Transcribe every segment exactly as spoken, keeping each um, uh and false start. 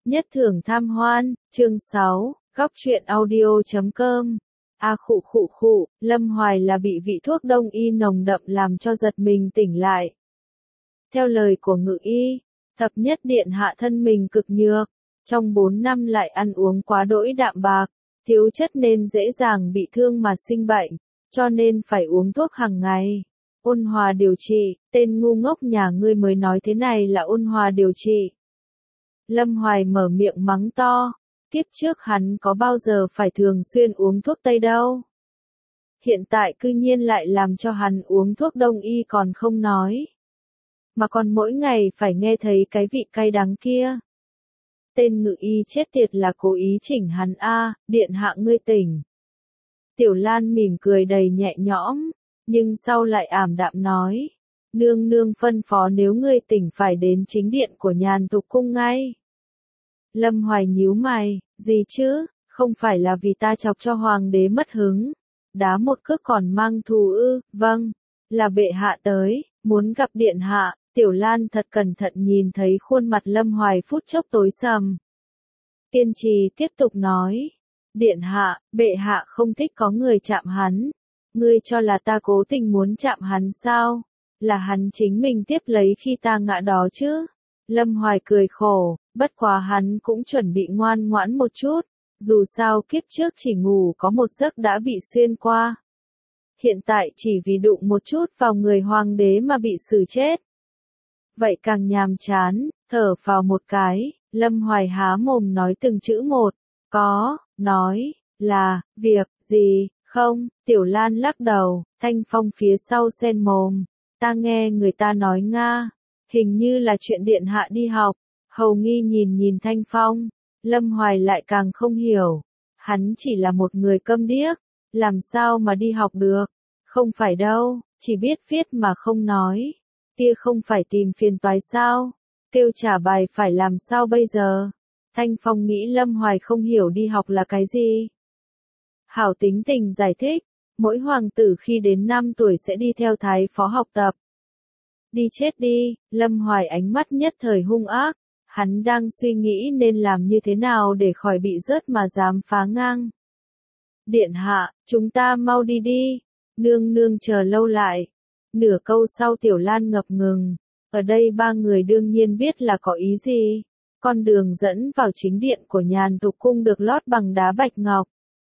Nhất thưởng tham hoan, chương sáu, góc truyện audio chấm com. A khụ khụ khụ, Lâm Hoài là bị vị thuốc đông y nồng đậm làm cho giật mình tỉnh lại. Theo lời của ngự y, thập nhất điện hạ thân mình cực nhược, trong bốn năm lại ăn uống quá đỗi đạm bạc, thiếu chất nên dễ dàng bị thương mà sinh bệnh, cho nên phải uống thuốc hàng ngày. Ôn hòa điều trị, tên ngu ngốc nhà ngươi mới nói thế này là ôn hòa điều trị. Lâm Hoài mở miệng mắng to, kiếp trước hắn có bao giờ phải thường xuyên uống thuốc tây đâu. Hiện tại cư nhiên lại làm cho hắn uống thuốc đông y còn không nói. Mà còn mỗi ngày phải nghe thấy cái vị cay đắng kia. Tên ngự y chết tiệt là cố ý chỉnh hắn a, điện hạ ngươi tỉnh. Tiểu Lan mỉm cười đầy nhẹ nhõm, nhưng sau lại ảm đạm nói. Nương nương phân phó nếu ngươi tỉnh phải đến chính điện của Nhàn Tục Cung ngay. Lâm Hoài nhíu mày, gì chứ, không phải là vì ta chọc cho hoàng đế mất hứng. Đá một cước còn mang thù ư, vâng, là bệ hạ tới, muốn gặp điện hạ. Tiểu Lan thật cẩn thận nhìn thấy khuôn mặt Lâm Hoài phút chốc tối sầm. Kiên trì tiếp tục nói, điện hạ, bệ hạ không thích có người chạm hắn. Ngươi cho là ta cố tình muốn chạm hắn sao? Là hắn chính mình tiếp lấy khi ta ngã đó chứ. Lâm Hoài cười khổ, bất quá hắn cũng chuẩn bị ngoan ngoãn một chút, dù sao kiếp trước chỉ ngủ có một giấc đã bị xuyên qua. Hiện tại chỉ vì đụng một chút vào người hoàng đế mà bị xử chết. Vậy càng nhàm chán, thở vào một cái, Lâm Hoài há mồm nói từng chữ một, có, nói, là, việc, gì, không, Tiểu Lan lắc đầu, Thanh Phong phía sau sen mồm, ta nghe người ta nói Nga, hình như là chuyện điện hạ đi học, hầu nghi nhìn nhìn Thanh Phong, Lâm Hoài lại càng không hiểu, hắn chỉ là một người câm điếc, làm sao mà đi học được, không phải đâu, chỉ biết viết mà không nói. Kia không phải tìm phiền toái sao? Kêu trả bài phải làm sao bây giờ? Thanh Phong nghĩ Lâm Hoài không hiểu đi học là cái gì. Hảo tính tình giải thích, mỗi hoàng tử khi đến năm tuổi sẽ đi theo thái phó học tập. Đi chết đi, Lâm Hoài ánh mắt nhất thời hung ác, hắn đang suy nghĩ nên làm như thế nào để khỏi bị rớt mà dám phá ngang. Điện hạ, chúng ta mau đi đi, nương nương chờ lâu lại. Nửa câu sau Tiểu Lan ngập ngừng, ở đây ba người đương nhiên biết là có ý gì. Con đường dẫn vào chính điện của Nhàn Tục Cung được lót bằng đá bạch ngọc.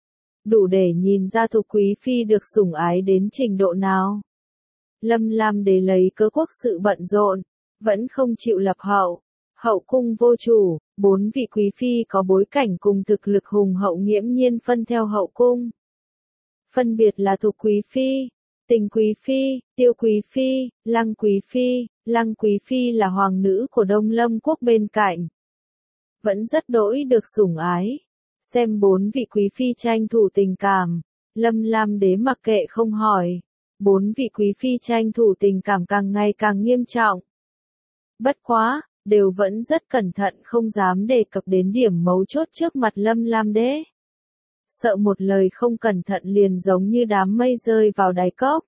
Đủ để nhìn ra Thục Quý Phi được sủng ái đến trình độ nào. Lâm Lam Đế lấy cớ quốc sự bận rộn, vẫn không chịu lập hậu. Hậu cung vô chủ, bốn vị Quý Phi có bối cảnh cùng thực lực hùng hậu nghiễm nhiên phân theo hậu cung. Phân biệt là Thục Quý Phi, Tình Quý Phi, Tiêu Quý Phi, Lăng Quý Phi. Lăng Quý Phi là hoàng nữ của Đông Lâm quốc bên cạnh. Vẫn rất đỗi được sủng ái. Xem bốn vị Quý Phi tranh thủ tình cảm. Lâm Lam Đế mặc kệ không hỏi. Bốn vị Quý Phi tranh thủ tình cảm càng ngày càng nghiêm trọng. Bất quá, đều vẫn rất cẩn thận không dám đề cập đến điểm mấu chốt trước mặt Lâm Lam Đế. Sợ một lời không cẩn thận liền giống như đám mây rơi vào đáy cốc.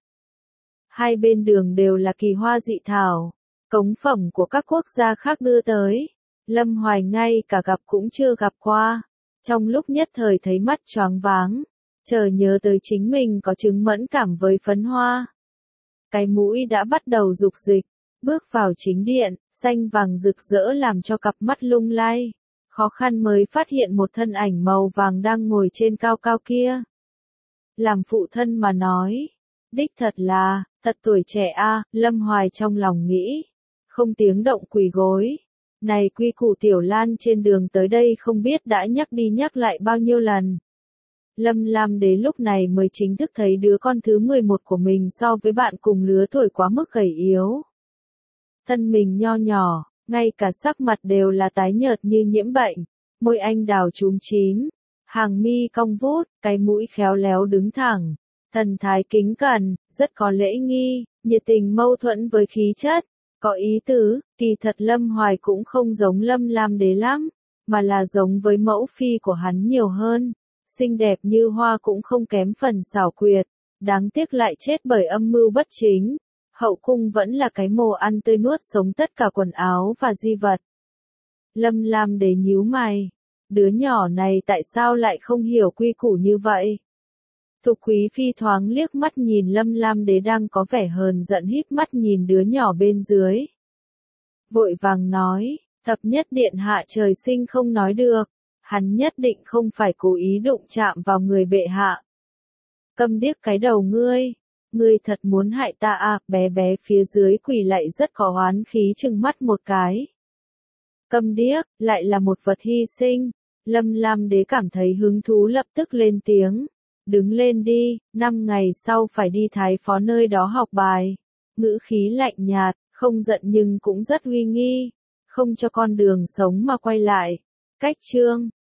Hai bên đường đều là kỳ hoa dị thảo, cống phẩm của các quốc gia khác đưa tới. Lâm Hoài ngay cả gặp cũng chưa gặp qua. Trong lúc nhất thời thấy mắt choáng váng, chợt nhớ tới chính mình có chứng mẫn cảm với phấn hoa. Cái mũi đã bắt đầu dục dịch, bước vào chính điện, xanh vàng rực rỡ làm cho cặp mắt lung lay. Khó khăn mới phát hiện một thân ảnh màu vàng đang ngồi trên cao cao kia. Làm phụ thân mà nói, đích thật là, thật tuổi trẻ a, Lâm Hoài trong lòng nghĩ, không tiếng động quỳ gối. Này quy củ Tiểu Lan trên đường tới đây không biết đã nhắc đi nhắc lại bao nhiêu lần. Lâm Lam Đế lúc này mới chính thức thấy đứa con thứ mười một của mình so với bạn cùng lứa tuổi quá mức gầy yếu. Thân mình nho nhỏ, ngay cả sắc mặt đều là tái nhợt như nhiễm bệnh, môi anh đào chúm chím, hàng mi cong vút, cái mũi khéo léo đứng thẳng, thần thái kính cẩn, rất có lễ nghi, nhiệt tình mâu thuẫn với khí chất, có ý tứ, kỳ thật Lâm Hoài cũng không giống Lâm Lam Đế lắm, mà là giống với mẫu phi của hắn nhiều hơn, xinh đẹp như hoa cũng không kém phần xảo quyệt, đáng tiếc lại chết bởi âm mưu bất chính. Hậu cung vẫn là cái mồ ăn tươi nuốt sống tất cả quần áo và di vật. Lâm Lam Đế nhíu mày. Đứa nhỏ này tại sao lại không hiểu quy củ như vậy? Thục Quý Phi thoáng liếc mắt nhìn Lâm Lam Đế đang có vẻ hờn giận híp mắt nhìn đứa nhỏ bên dưới. Vội vàng nói, thập nhất điện hạ trời sinh không nói được, hắn nhất định không phải cố ý đụng chạm vào người bệ hạ. Câm điếc cái đầu ngươi, ngươi thật muốn hại ta à, bé bé phía dưới quỳ lạy rất có oán khí trừng mắt một cái. Câm điếc, lại là một vật hy sinh, Lâm Lam Đế cảm thấy hứng thú lập tức lên tiếng. Đứng lên đi, năm ngày sau phải đi thái phó nơi đó học bài. Ngữ khí lạnh nhạt, không giận nhưng cũng rất uy nghi, không cho con đường sống mà quay lại. Cách chương